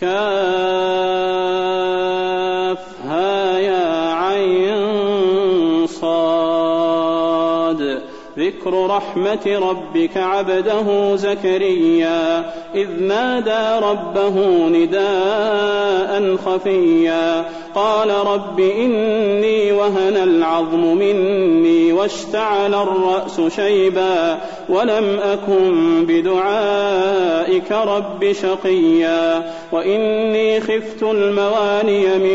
كافها يا عين صاد. ذكر رحمة ربك عبده زكريا إذ نادى ربه نداء خفيا قال رب إني وهن العظم مني واشتعل الرأس شيبا ولم أكن بدعائك رب شقيا وإني خفت المواني من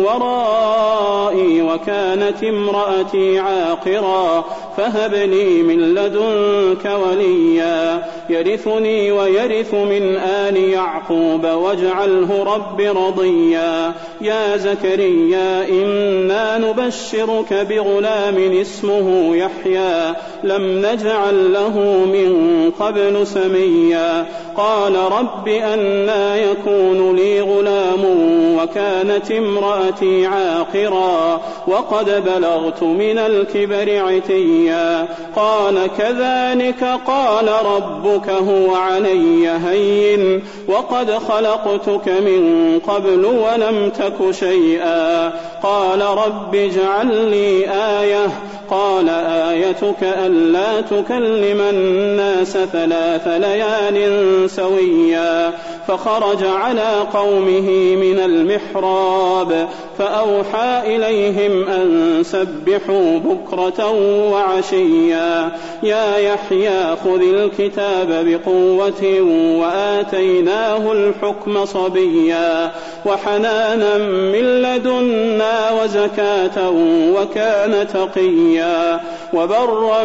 ورائي وكانت امرأتي عاقرا فهب لي من لدنك وليا يرثني ويرث من آل يعقوب واجعله رب رضيا. يا زكريا إنا نبشرك بغلام اسمه يحيى لم نجعل له من قبل سميا قال رب أنى يكون لي غلام وكانت امرأتي عاقرا وقد بلغت من الكبر عتيا قال كذلك قال ربك هو علي هين وقد خلقتك من قبل ولم تك شيئا قال رب اجعل لي آية قال آيتك ألا تكلم الناس 3 ليال سويا فخرج على قومه من المحراب فأوحى إليهم أن سبحوا بكرة وعشيا يا يحيى خذ الكتاب بقوة وآتيناه الحكم صبيا وحنانا من لدنا وزكاة وكان تقيا وبرا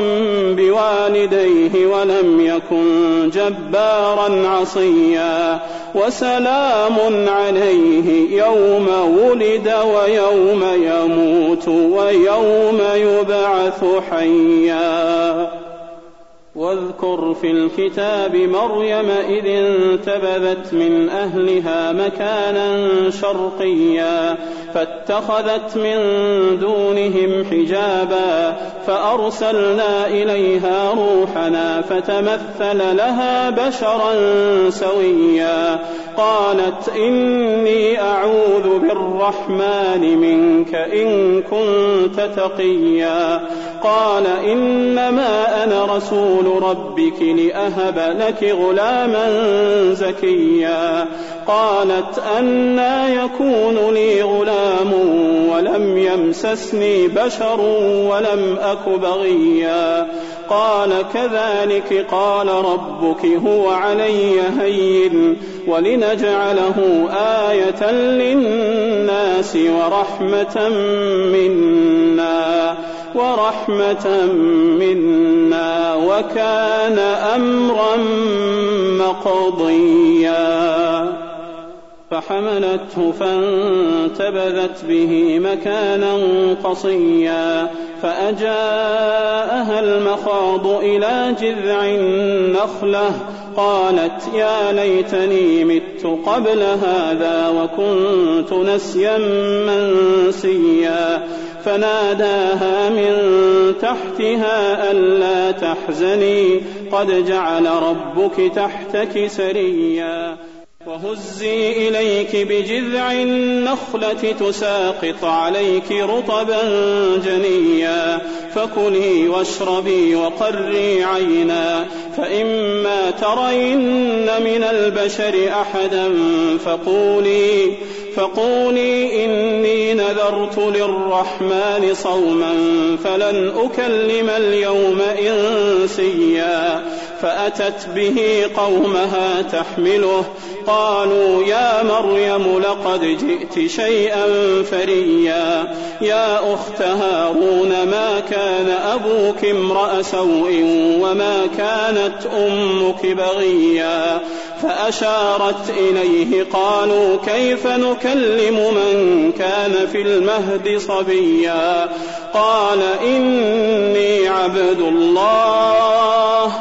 بوالديه ولم يكن جبارا عصيا وسلام عليه يوم ولد ويوم يموت ويوم يبعث حيا. واذكر في الكتاب مريم إذ انتبذت من أهلها مكانا شرقيا فاتخذت من دونهم حجابا فأرسلنا إليها روحنا فتمثل لها بشرا سويا قالت إني أعوذ بالرحمن منك إن كنت تقيا قال إنما أنا رسول ربك لأهب لك غلاما زكيا قالت أنى يكون لي غلام ولم يمسسني بشر ولم أك بغيا قال كذلك قال ربك هو علي هين ولنجعله آية للناس ورحمة منا وكان أمرا مقضيا. فحملته فانتبذت به مكانا قصيا فأجاءها المخاض إلى جذع النخلة قالت يا ليتني مت قبل هذا وكنت نسيا منسيا فناداها من تحتها ألا تحزني قد جعل ربك تحتك سريا وهزي إليك بجذع النخلة تساقط عليك رطبا جنيا فكلي واشربي وقري عينا فإما ترين من البشر أحدا فقولي إني نذرت للرحمن صوما فلن أكلم اليوم إنسيا فأتت به قومها تحمله قالوا يا مريم لقد جئت شيئا فريا يا أخت هارون ما كان أبوك امرأ سوء وما كانت أمك بغيا فأشارت إليه قالوا كيف نكلم من كان في المهد صبيا قال إني عبد الله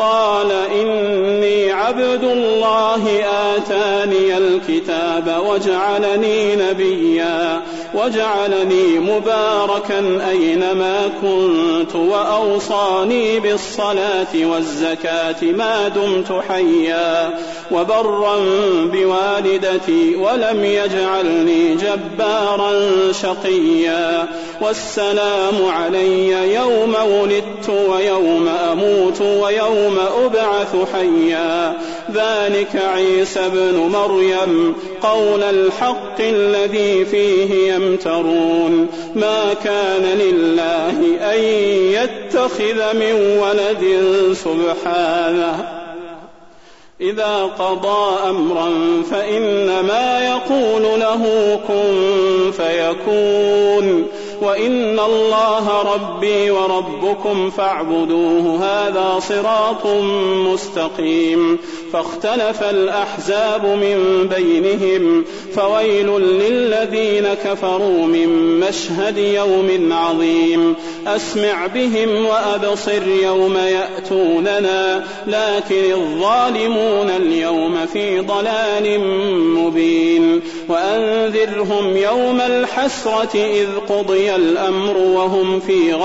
قال إني عبد الله آتاني الكتاب وجعلني نبيا وجعلني مباركا أينما كنت وأوصاني بالصلاة والزكاة ما دمت حيا وبرا بوالدتي ولم يجعلني جبارا شقيا والسلام علي يوم ولدت ويوم أموت ويوم أبعث حيا ذلك عيسى ابن مريم قول الحق الذي فيه يمترون ما كان لله أن يتخذ من ولد سبحانه إذا قضى أمرا فإنما يقول له كن فيكون وإن الله ربي وربكم فاعبدوه هذا صراط مستقيم فاختلف الأحزاب من بينهم فويل للذين كفروا من مشهد يوم عظيم أسمع بهم وأبصر يوم يأتوننا لكن الظالمون اليوم في ضلال مبين وأنذرهم يوم الحسرة إذ قضي الأمر وهم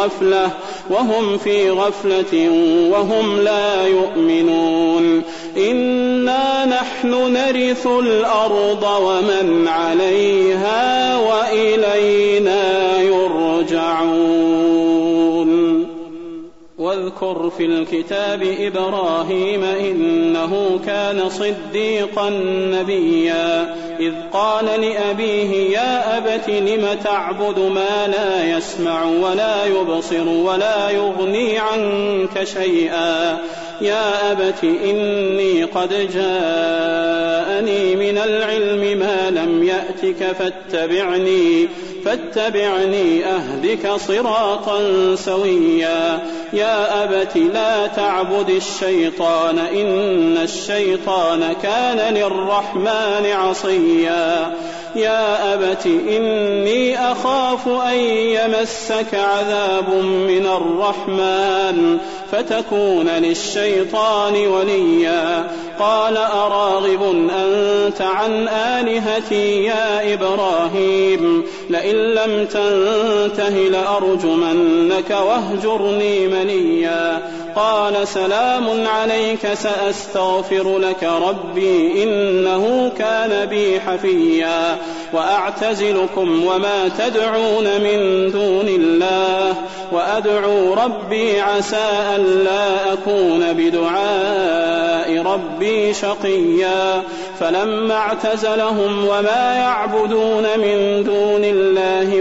في غفلة وهم لا يؤمنون إنا نحن نرث الأرض ومن عليها وإلينا يرجعون واذكر في الكتاب إبراهيم إنه كان صديقا نبيا إذ قال لأبيه يا أبت لم تعبد ما لا يسمع ولا يبصر ولا يغني عنك شيئا يا أبت إني قد جاءني من العلم ما لم يأتك فاتبعني أهدك صراطا سويا يا أبت لا تعبد الشيطان إن الشيطان كان للرحمن عصيا يا أبت إني أخاف أن يمسك عذاب من الرحمن فتكون للشيطان وليا قال أراغب أنت عن آلهتي يا إبراهيم لئن لم تنته لأرجمنك واهجرني مليا قال سلام عليك سأستغفر لك ربي إنه كان بي حفيا وأعتزلكم وما تدعون من دون الله وأدعو ربي عسى ألا أكون بدعاء ربي شقيا فلما اعتزلهم وما يعبدون من دون الله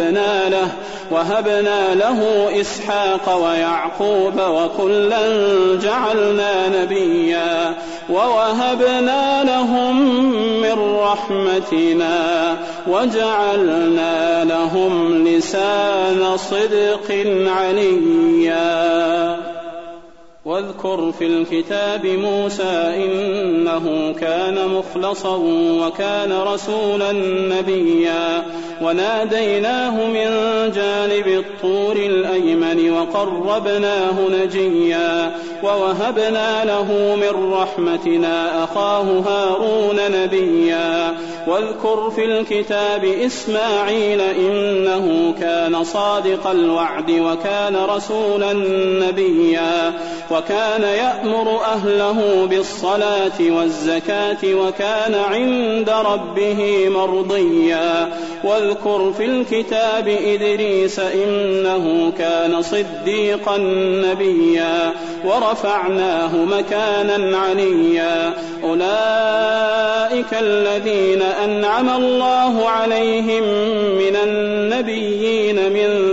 وهبنا له إسحاق ويعقوب وكلا جعلنا نبيا ووهبنا لهم من رحمتنا وجعلنا لهم لسان صدق عليا واذكر في الكتاب موسى إنه كان مخلصا وكان رسولا نبيا وناديناه من جانب الطور الأيمن وقربناه نجيا ووهبنا له من رحمتنا أخاه هارون نبيا واذكر في الكتاب إسماعيل إنه كان صادق الوعد وكان رسولا نبيا وكان يأمر أهله بالصلاة والزكاة وكان عند ربه مرضيا واذكر في الكتاب إدريس إنه كان صديقا نبيا ورفعناه مكانا عليا أولئك الذين أنعم الله عليهم من النبيين من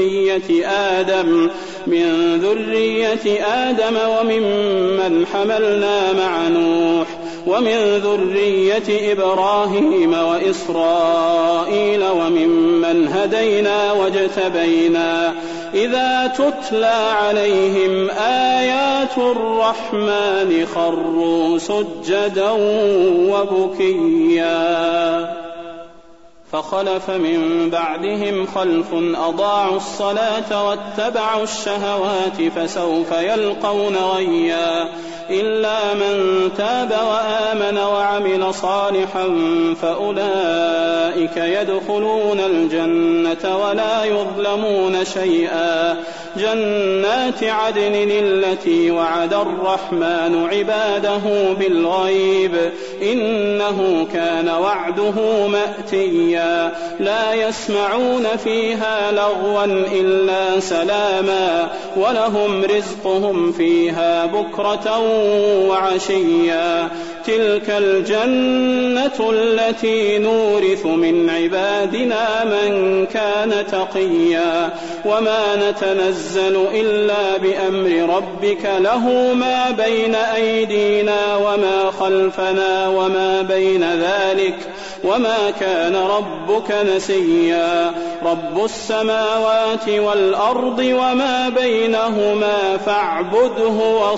ذرية آدم وممن حملنا مع نوح ومن ذرية إبراهيم وإسرائيل وممن هدينا واجتبينا إذا تتلى عليهم آيات الرحمن خروا سجدا وبكيا فخلف من بعدهم خلف أضاعوا الصلاة واتبعوا الشهوات فسوف يلقون غيا إلا من تاب وآمن وعمل صالحا فأولئك يدخلون الجنة ولا يظلمون شيئا جنات عدن التي وعد الرحمن عباده بالغيب إنه كان وعده مأتيا لا يسمعون فيها لغوا إلا سلاما ولهم رزقهم فيها بكرة وعشيا تلك الجنة التي نورث من عبادنا من كان تقيا وما نتنزل إلا بأمر ربك له ما بين أيدينا وما خلفنا وما بين ذلك وما كان ربك نسيا رب السماوات والأرض وما بينهما فاعبده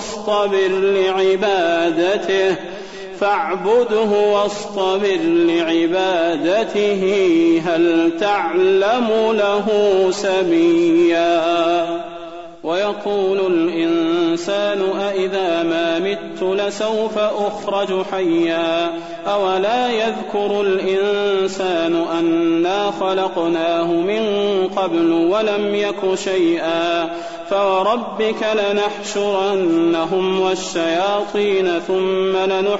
واصطبر لعبادته هل تعلم له سميا ويقول الإنسان أإذا ما مت لسوف أخرج حيا أولا يذكر الإنسان أنا خلقناه من قبل ولم يك شيئا فوربك لنحشرنهم والشياطين ثم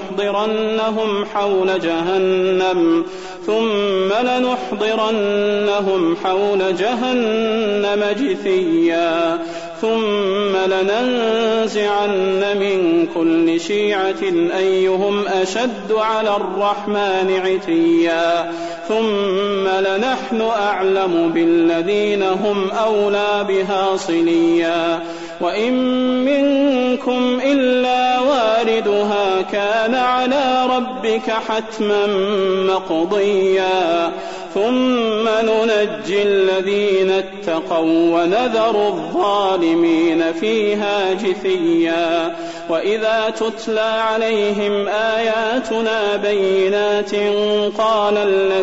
لنحضرنهم حول جهنم جثيا ثم لننزعن من كل شيعة أيهم أشد على الرحمن عتيا ثم لنحن أعلم بالذين هم أولى بها صليا وإن منكم إلا واردها كان على ربك حتما مقضيا ثم ننجي الذين اتقوا ونذر الظالمين فيها جثيا وإذا تتلى عليهم آياتنا بينات قال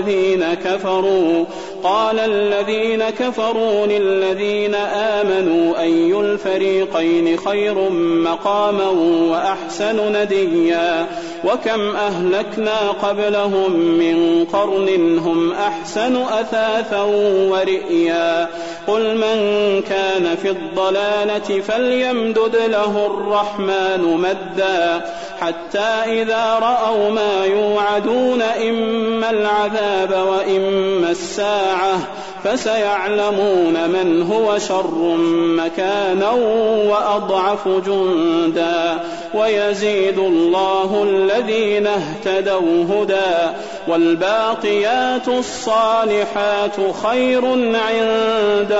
الذين كفروا للذين آمنوا أي الفريقين خير مقاما وأحسن نديا وكم أهلكنا قبلهم من قرن هم أحسن أثاثا ورئيا قل من كان في الضلالة فليمدد له الرحمن مدا حتى إذا رأوا ما يوعدون إما العذاب وإما الساعة فسيعلمون من هو شر مكانا وأضعف جندا ويزيد الله الذين اهتدوا هدى والباقيات الصالحات خير عند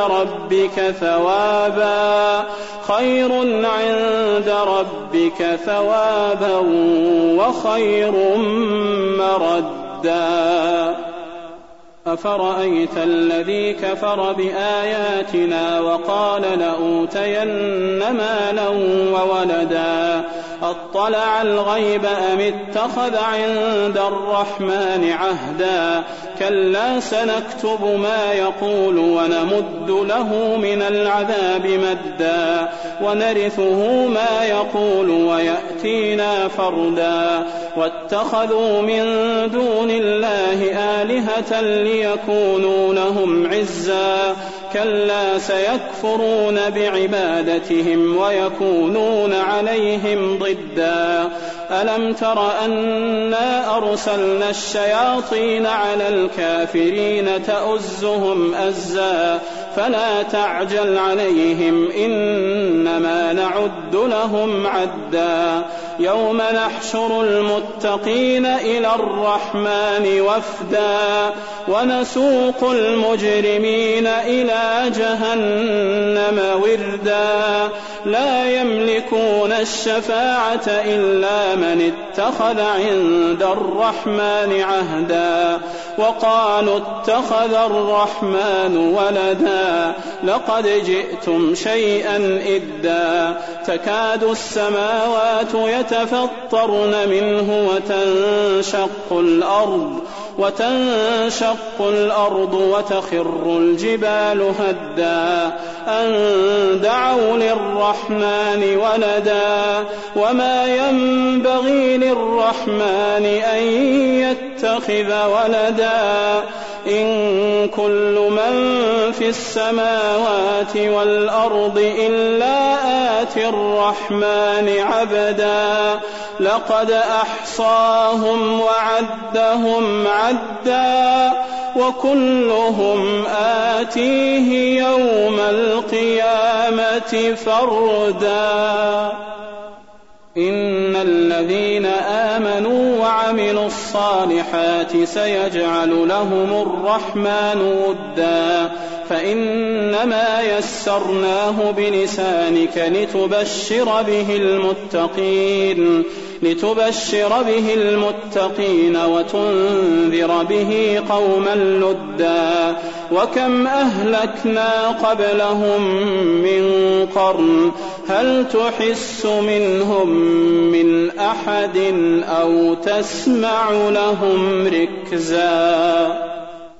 ربك ثوابا وخير مردا أفرأيت الذي كفر بآياتنا وقال لأوتين مالا وولدا أطلع الغيب أم اتخذ عند الرحمن عهدا كلا سنكتب ما يقول ونمد له من العذاب مدا ونرثه ما يقول ويأتينا فردا واتخذوا من دون الله آلهة ليكونوا لهم عزا كلا سيكفرون بعبادتهم ويكونون عليهم ضدا ألم تر أنا أرسلنا الشياطين على الكافرين تؤزهم أزا فلا تعجل عليهم إنما نعد لهم عدا يوم نحشر المتقين إلى الرحمن وفدا ونسوق المجرمين إلى جهنم وردا لا يملكون الشفاعة إلا من اتخذ عند الرحمن عهدا وقالوا اتخذ الرحمن ولدا لقد جئتم شيئا إدا تكاد السماوات يتفطرن منه وتنشق الأرض وتنشق الأرض وتخر الجبال هدا أن دعوا للرحمن ولدا وما ينبغي للرحمن أن يتخذ ولدا إن كل من في السماوات والأرض إلا آتي الرحمن عبدا لقد أحصاهم وعدهم عدا وكلهم آتيه يوم القيامة فردا إن الذين آمنوا وعملوا الصالحات سيجعل لهم الرحمن ودا فإنما يسرناه بلسانك لتبشر به المتقين وتنذر به قوما لدا وكم أهلكنا قبلهم من قرن هل تحس منهم من أحد أو تسمع لهم ركزا